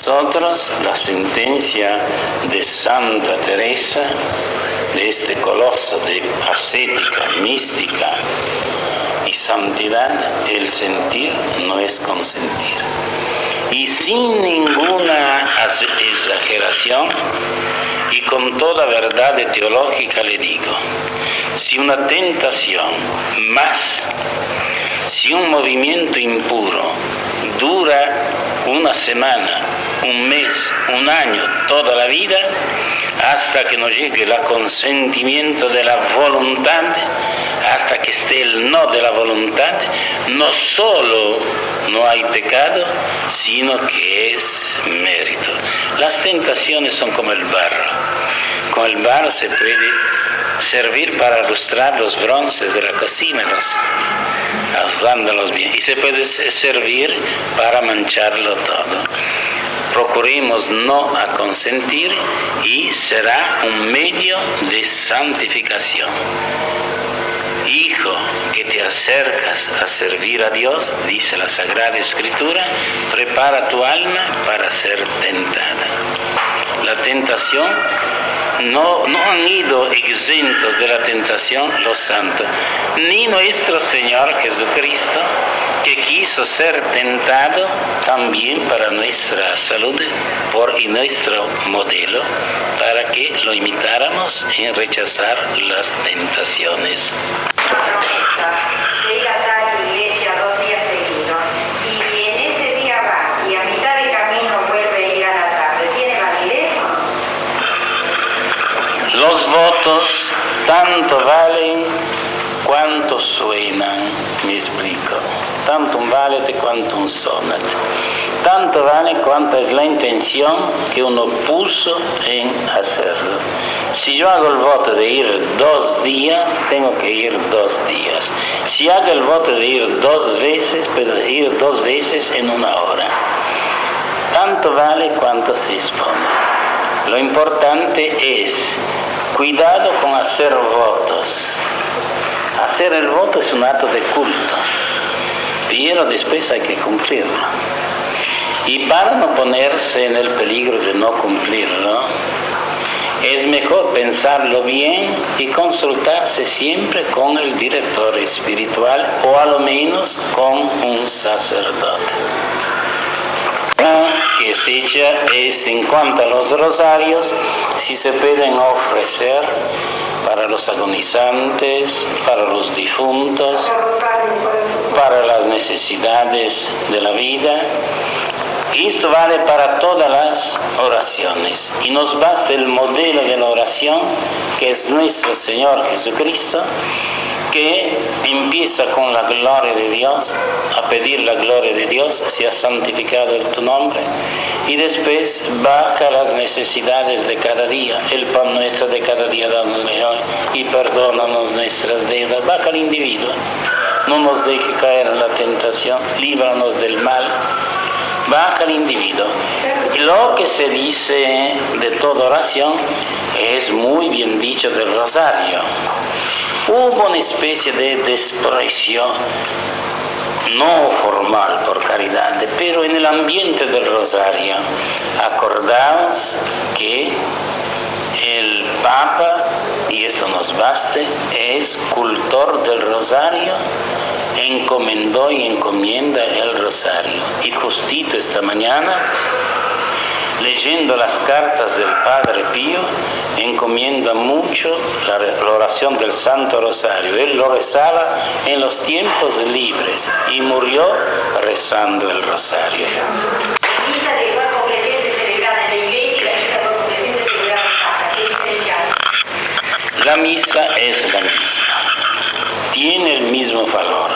nosotros la sentencia de Santa Teresa, de este coloso de ascética, mística y santidad: el sentir no es consentir. Y sin ninguna exageración y con toda verdad teológica le digo, si una tentación más, si un movimiento impuro dura una semana, un mes, un año, toda la vida, hasta que no llegue el consentimiento de la voluntad, hasta que esté el no de la voluntad, no solo no hay pecado, sino que es mérito. Las tentaciones son como el barro. Con el barro se puede servir para lustrar los bronces de la cocina, usándolos bien, y se puede servir para mancharlo todo. Procuremos no a consentir y será un medio de santificación. Hijo, que te acercas a servir a Dios, dice la Sagrada Escritura, prepara tu alma para ser tentada. La tentación, no han ido exentos de la tentación los santos, ni nuestro Señor Jesucristo, que quiso ser tentado también para nuestra salud y nuestro modelo, para que lo imitáramos en rechazar las tentaciones. De ir a tal iglesia 2 días seguidos, y en ese día va y a mitad de camino vuelve a ir a la tarde, ¿tiene validez o no? Los votos tanto valen cuanto suenan, me explico. Tanto un vale cuanto un sonat. Tanto vale cuanto es la intención que uno puso en hacerlo. Si yo hago el voto de ir 2 días, tengo que ir 2 días. Si hago el voto de ir 2 veces, puedo ir 2 veces en 1 hora. Tanto vale cuanto se expone. Lo importante es cuidado con hacer votos. Hacer el voto es un acto de culto, pero después hay que cumplirlo. Y para no ponerse en el peligro de no cumplirlo, es mejor pensarlo bien y consultarse siempre con el director espiritual o a lo menos con un sacerdote. Que se echa es en cuanto a los rosarios, si se pueden ofrecer para los agonizantes, para los difuntos, para las necesidades de la vida. Y esto vale para todas las oraciones. Y nos basta el modelo de la oración, que es nuestro Señor Jesucristo, que empieza con la gloria de Dios, a pedir la gloria de Dios, sea santificado en tu nombre, y después baja las necesidades de cada día. El pan nuestro de cada día danos hoy, y perdónanos nuestras deudas. Baja al individuo, no nos deje caer en la tentación, líbranos del mal. Baja al individuo. Lo que se dice de toda oración es muy bien dicho del rosario. Hubo una especie de desprecio, no formal por caridad, pero en el ambiente del rosario. Acordaos que el Papa, y eso nos baste, es cultor del rosario, encomendó y encomienda el rosario. Y justito esta mañana, leyendo las cartas del Padre Pío, encomienda mucho la oración del Santo Rosario. Él lo rezaba en los tiempos libres y murió rezando el rosario. Misa de cuerpo presente celebrada en la iglesia y la misa de cuerpo presente celebrada en casa. ¿Qué diferencia? La misa es la misma, tiene el mismo valor,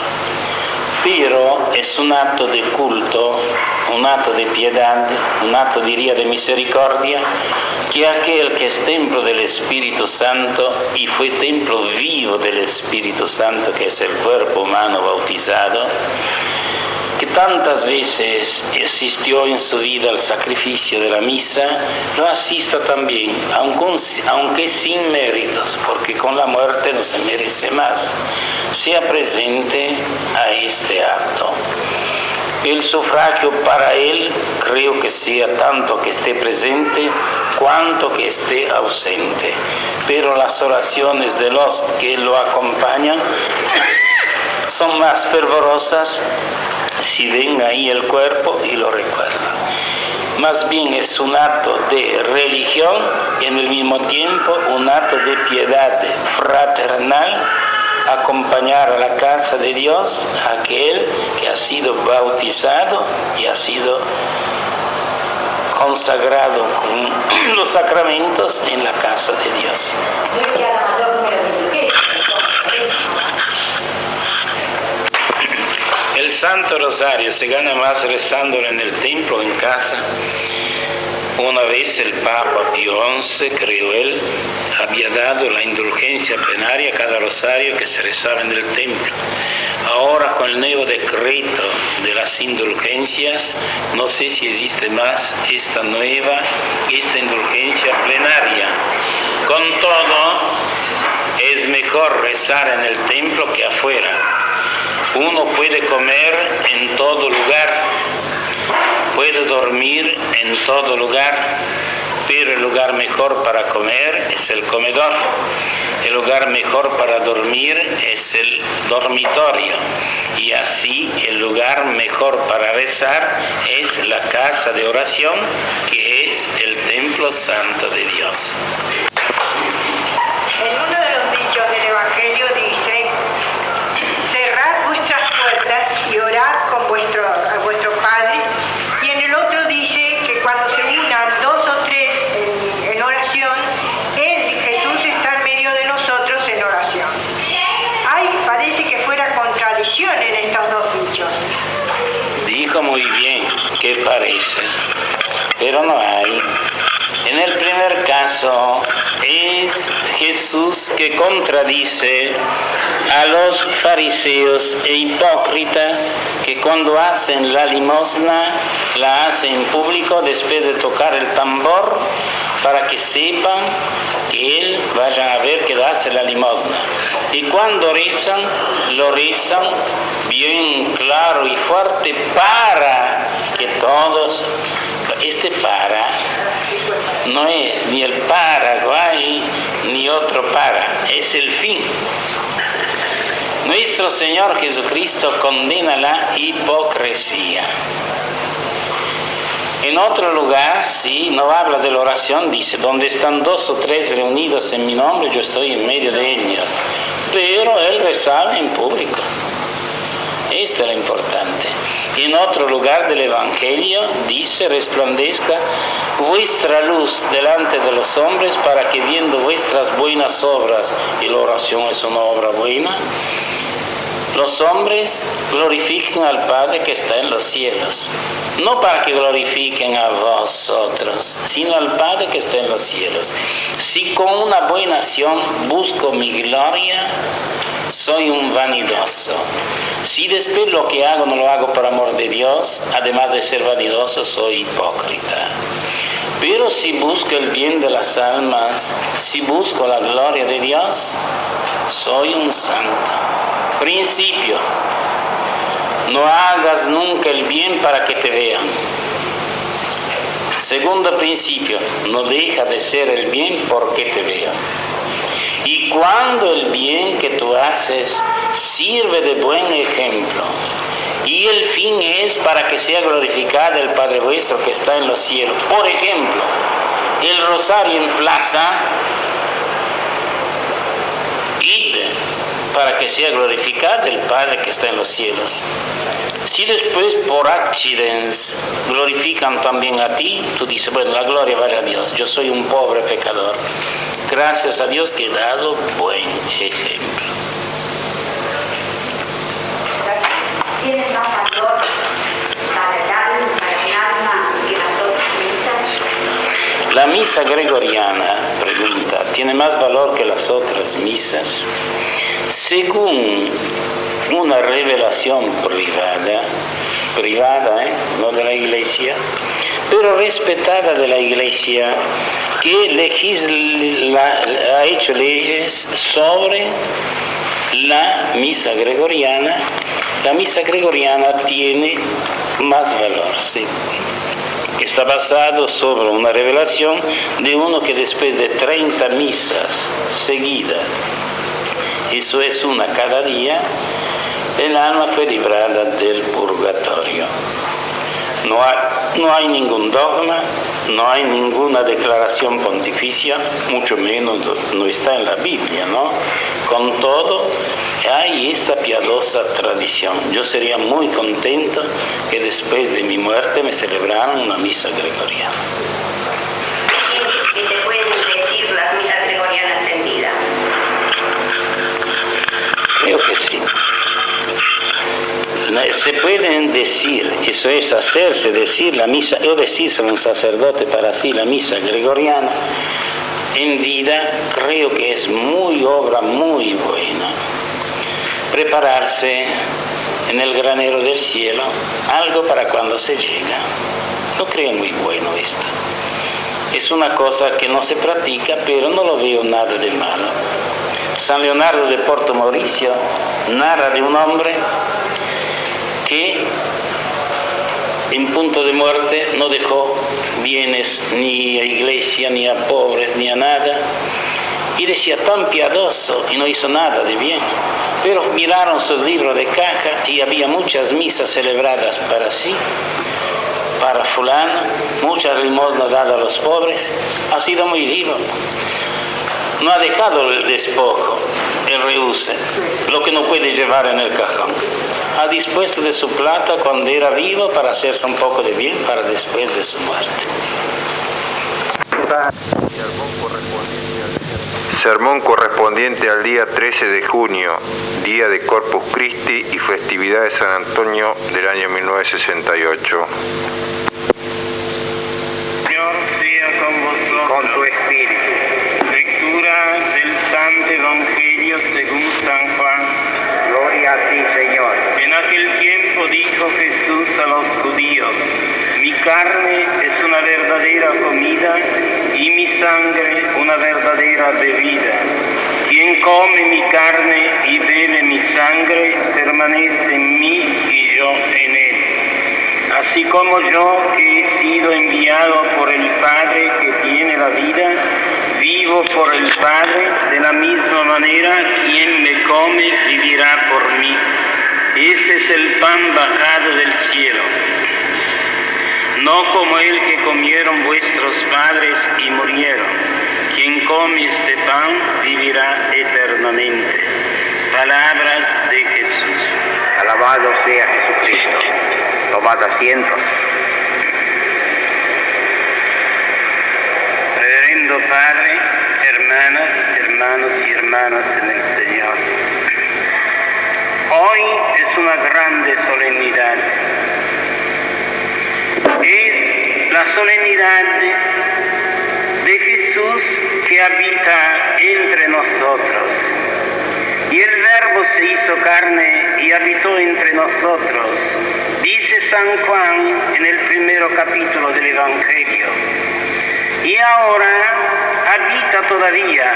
pero es un acto de culto, un acto de piedad, un acto, diría, de misericordia, que aquel que es templo del Espíritu Santo y fue templo vivo del Espíritu Santo, que es el cuerpo humano bautizado, que tantas veces asistió en su vida al sacrificio de la misa, lo asista también, aunque sin méritos, porque con la muerte no se merece más, sea presente a este acto. El sufragio para él creo que sea tanto que esté presente cuanto que esté ausente. Pero las oraciones de los que lo acompañan son más fervorosas si ven ahí el cuerpo y lo recuerdan. Más bien es un acto de religión y en el mismo tiempo un acto de piedad fraternal, acompañar a la casa de Dios a aquel que ha sido bautizado y ha sido consagrado con los sacramentos en la casa de Dios. El Santo Rosario se gana más rezándolo en el templo o en casa. Una vez el Papa Pío XI, creo él, había dado la indulgencia plenaria a cada rosario que se rezaba en el templo. Ahora con el nuevo decreto de las indulgencias, no sé si existe más esta indulgencia plenaria. Con todo, es mejor rezar en el templo que afuera. Uno puede comer en todo lugar, puede dormir en todo lugar, pero el lugar mejor para comer es el comedor. El lugar mejor para dormir es el dormitorio. Y así el lugar mejor para rezar es la casa de oración, que es el templo santo de Dios. En uno de los dichos del Evangelio dice: cerrad vuestras puertas y orad con a vuestro Padre. Y en el otro dice que cuando se unan 2 o 3 en oración, Jesús está en medio de nosotros en oración. Parece que fuera contradicción en estos dos dichos. Dijo muy bien que parece, pero no hay. En el primer caso es Jesús que contradice a los fariseos e hipócritas que cuando hacen la limosna la hacen en público después de tocar el tambor para que sepan que él vayan a ver que hace la limosna. Y cuando rezan, lo rezan bien claro y fuerte para que todos, para no es ni el Paraguay ni otro para, es el fin. Nuestro Señor Jesucristo condena la hipocresía. En otro lugar, sí, no habla de la oración, dice, donde están 2 o 3 reunidos en mi nombre, yo estoy en medio de ellos. Pero él rezaba en público. Esto es lo importante. En otro lugar del Evangelio dice: resplandezca vuestra luz delante de los hombres para que viendo vuestras buenas obras, y la oración es una obra buena, los hombres glorifiquen al Padre que está en los cielos. No para que glorifiquen a vosotros, sino al Padre que está en los cielos. Si con una buena acción busco mi gloria, soy un vanidoso. Si después lo que hago no lo hago por amor de Dios, además de ser vanidoso, soy hipócrita. Pero si busco el bien de las almas, si busco la gloria de Dios, soy un santo. Principio: no hagas nunca el bien para que te vean. Segundo principio: no deja de ser el bien porque te vean. Y cuando el bien que tú haces sirve de buen ejemplo, y el fin es para que sea glorificado el Padre vuestro que está en los cielos. Por ejemplo, el rosario en plaza, id para que sea glorificado el Padre que está en los cielos. Si después por accidente glorifican también a ti, tú dices, bueno, la gloria vaya a Dios, yo soy un pobre pecador. Gracias a Dios que he dado buen ejemplo. ¿Tiene más valor para el alma que las otras misas? La misa gregoriana, pregunta, ¿tiene más valor que las otras misas? Según una revelación privada, no de la Iglesia, pero respetada de la Iglesia, que ha hecho leyes sobre la misa gregoriana, la misa gregoriana tiene más valor, ¿sí? Está basado sobre una revelación de uno que después de 30 misas seguidas, eso es una cada día, el alma fue librada del purgatorio. No hay ningún dogma, no hay ninguna declaración pontificia, mucho menos no está en la Biblia, ¿no? Con todo, hay esta piadosa tradición. Yo sería muy contento que después de mi muerte me celebraran una misa gregoriana. ¿Y se pueden decir las misas gregorianas en vida? Creo que sí. Se pueden decir, eso es hacerse decir la misa, o decirse a un sacerdote para sí la misa gregoriana en vida, creo que es obra muy buena. Prepararse en el granero del cielo, algo para cuando se llega. Lo creo muy bueno esto. Es una cosa que no se practica, pero no lo veo nada de malo. San Leonardo de Porto Mauricio narra de un hombre que en punto de muerte no dejó bienes ni a iglesia, ni a pobres, ni a nada, y decía tan piadoso y no hizo nada de bien, pero miraron sus libros de caja y había muchas misas celebradas para sí, para fulano, muchas limosnas dadas a los pobres, ha sido muy vivo, no ha dejado el despojo, el rehúse, lo que no puede llevar en el cajón. Ha dispuesto de su plata cuando era vivo para hacerse un poco de bien para después de su muerte. Sermón correspondiente al día 13 de junio, día de Corpus Christi y festividad de San Antonio del año 1968. Señor sea con vosotros. Con tu espíritu. Lectura del Santo Evangelio según San Juan. Gloria a ti, Señor. En aquel tiempo dijo Jesús a los judíos: mi carne es una verdadera comida y mi sangre una verdadera bebida. Quien come mi carne y bebe mi sangre permanece en mí y yo en él. Así como yo, que he sido enviado por el Padre que tiene la vida, vivo por el Padre, de la misma manera quien me come vivirá por mí. Este es el pan bajado del cielo, no como el que comieron vuestros padres y murieron. Quien come este pan vivirá eternamente. Palabras de Jesús. Alabado sea Jesucristo. Tomad asiento. Reverendo Padre, hermanas, hermanos y hermanas en el Señor. Hoy es una grande solemnidad. Es la solemnidad de Jesús que habita entre nosotros. Y el Verbo se hizo carne y habitó entre nosotros. Dice San Juan en el primero capítulo del Evangelio. Y ahora habita todavía.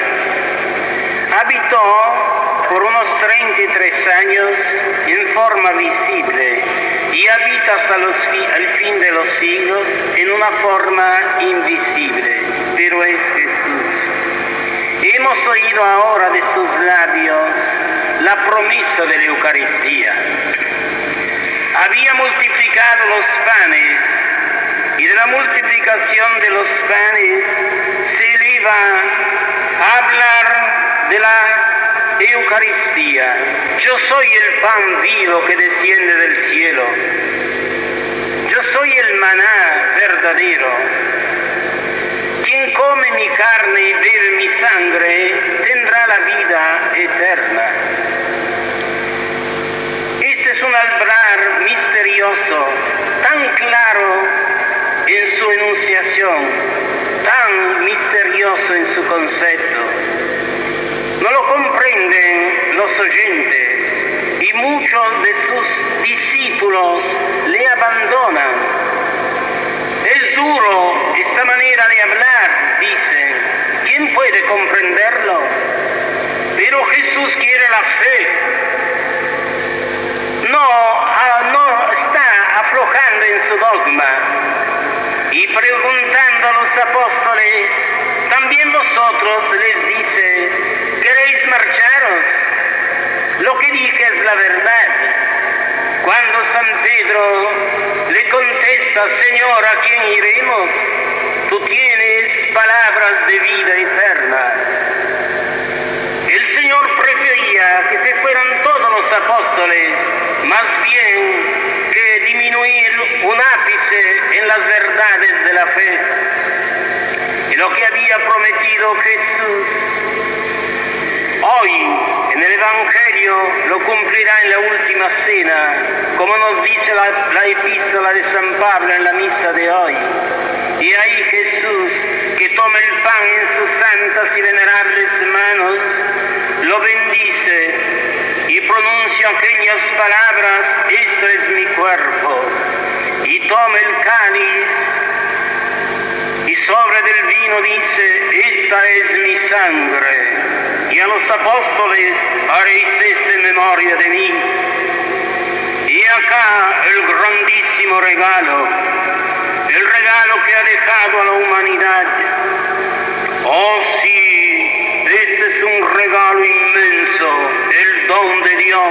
Habitó por unos 33 años en forma visible y habita hasta al fin de los siglos en una forma invisible, pero es Jesús. Hemos oído ahora de sus labios la promesa de la Eucaristía. Había multiplicado los panes y de la multiplicación de los panes se le iba a hablar de la Eucaristía. Yo soy el pan vivo que desciende del cielo. Yo soy el maná verdadero. Quien come mi carne y bebe mi sangre tendrá la vida eterna. Este es un albrar misterioso, tan claro en su enunciación, tan misterioso en su concepto. No lo comprenden los oyentes y muchos de sus discípulos le abandonan. Es duro esta manera de hablar, dicen. ¿Quién puede comprenderlo? Pero Jesús quiere la fe. no está aflojando en su dogma y preguntando a los apóstoles, también vosotros, les dice, ¿queréis marcharos? Lo que dije es la verdad. Cuando San Pedro le contesta, Señor, ¿a quién iremos? Tú tienes palabras de vida eterna. El Señor prefería que se fueran todos los apóstoles, más bien que disminuir un ápice en las verdades de la fe. Y lo que había prometido Jesús, hoy en el Evangelio lo cumplirá en la última cena, como nos dice la epístola de San Pablo en la misa de hoy. Y ahí Jesús, que toma el pan en sus santas y venerables manos, lo bendice y pronuncia aquellas palabras, esto es mi cuerpo, y toma el cáliz y sobre del vino dice, esta es mi sangre, y a los apóstoles haréis esto en memoria de mí. Y acá el grandísimo regalo, el regalo que ha dejado a la humanidad. Oh sí, este es un regalo inmenso, el don de Dios.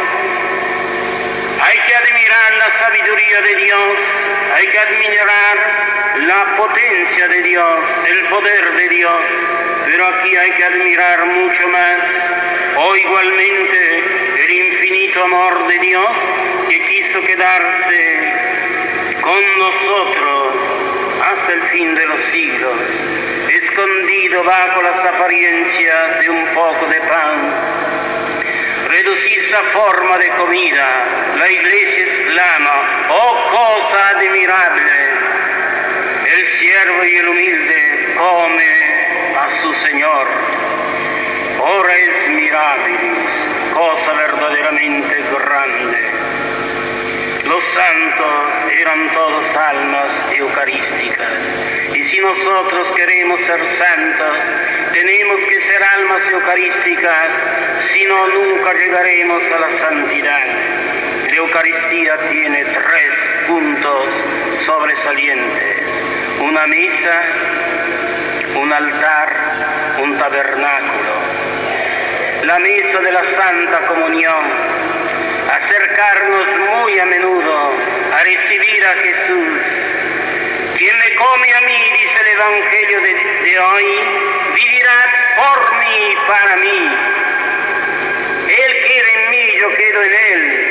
Hay que admirar la sabiduría de Dios, hay que admirar la potencia de Dios, el poder de Dios, pero aquí hay que admirar mucho más, o igualmente el infinito amor de Dios que quiso quedarse con nosotros hasta el fin de los siglos, escondido bajo las apariencias de un poco de pan, reducirse a forma de comida. La Iglesia exclama, oh cosa admirable, el siervo y el humilde come a su Señor. Ora es mirabilis, cosa verdaderamente grande. Los santos eran todos almas eucarísticas, y si nosotros queremos ser santos, tenemos que ser almas eucarísticas, si no, nunca llegaremos a la santidad. La Eucaristía tiene 3 puntos sobresalientes: una mesa, un altar, un tabernáculo. La mesa de la Santa Comunión, acercarnos muy a menudo a recibir a Jesús. Quien me come a mí, dice el Evangelio de hoy, vivirá por mí y para mí. Él queda en mí, yo quedo en Él.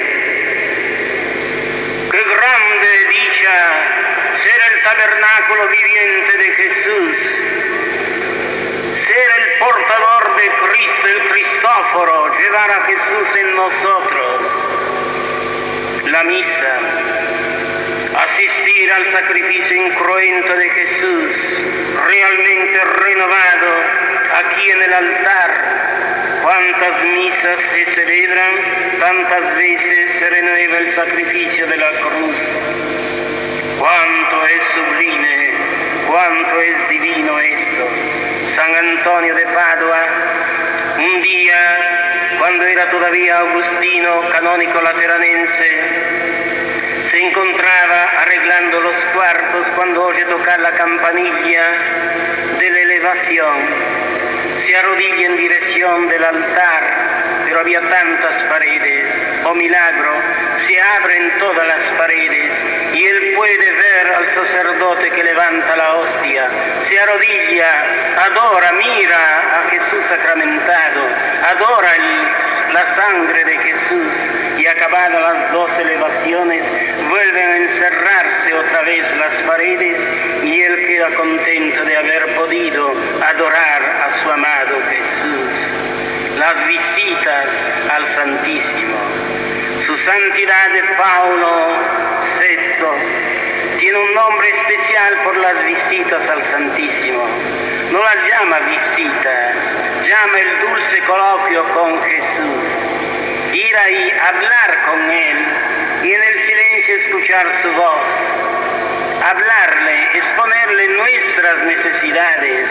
Qué grande dicha ser el tabernáculo viviente de Jesús, ser el portador de Cristo, el Cristóforo, llevar a Jesús en nosotros. La misa, asistir al sacrificio incruento de Jesús, realmente renovado aquí en el altar. Cuántas misas se celebran, tantas veces se renueva el sacrificio de la cruz. Cuánto es sublime, cuánto es divino esto. San Antonio de Padua, un día, cuando era todavía agustino, canónico lateranense, se encontraba arreglando los cuartos cuando oye tocar la campanilla de la elevación. Se arrodilla en dirección del altar, pero había tantas paredes. Oh milagro, se abren todas las paredes y él puede ver al sacerdote que levanta la hostia. Se arrodilla, adora, mira a Jesús sacramentado, adora la sangre de Jesús, y acabadas las 2 elevaciones vuelven a encerrarse otra vez las paredes y él queda contento de haber podido adorar a su amado Jesús. Las visitas al Santísimo. Su Santidad de Paulo VI tiene un nombre especial por las visitas al Santísimo. No las llama visitas, llama el dulce coloquio con Jesús. Ir ahí, hablar con Él y en el silencio escuchar su voz. Hablarle, exponerle nuestras necesidades,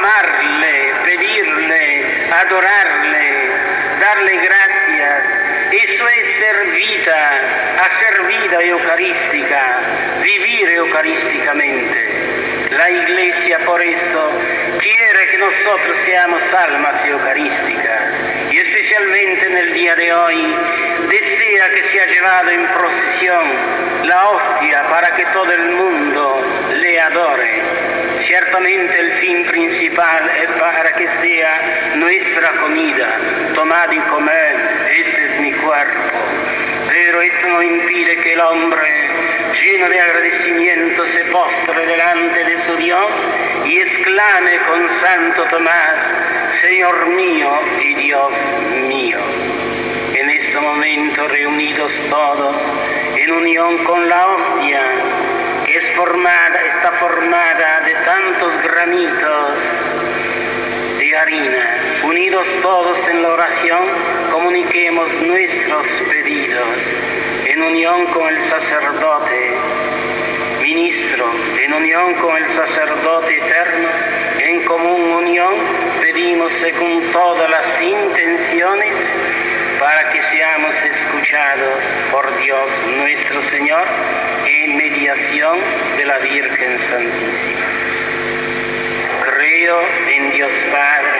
amarle, pedirle, adorarle, darle gracias, Eso es ser vida, hacer vida eucarística, vivir eucarísticamente. La Iglesia por esto quiere que nosotros seamos almas eucarísticas y especialmente en el día de hoy desea que sea llevado en procesión la hostia para que todo el mundo le adore. Ciertamente el fin principal es para que sea nuestra comida. Tomad y comed, este es mi cuerpo. Pero esto no impide que el hombre, lleno de agradecimiento, se postre delante de su Dios y exclame con Santo Tomás: Señor mío y Dios mío. En este momento, reunidos todos en unión con la hostia, que está formada de tantos granitos de harina, unidos todos en la oración, comuniquemos nuestros pedidos en unión con el sacerdote ministro, en unión con el sacerdote eterno, en común unión pedimos según todas las intenciones para que seamos escuchados por Dios nuestro Señor en mediación de la Virgen Santísima. Creo en Dios Padre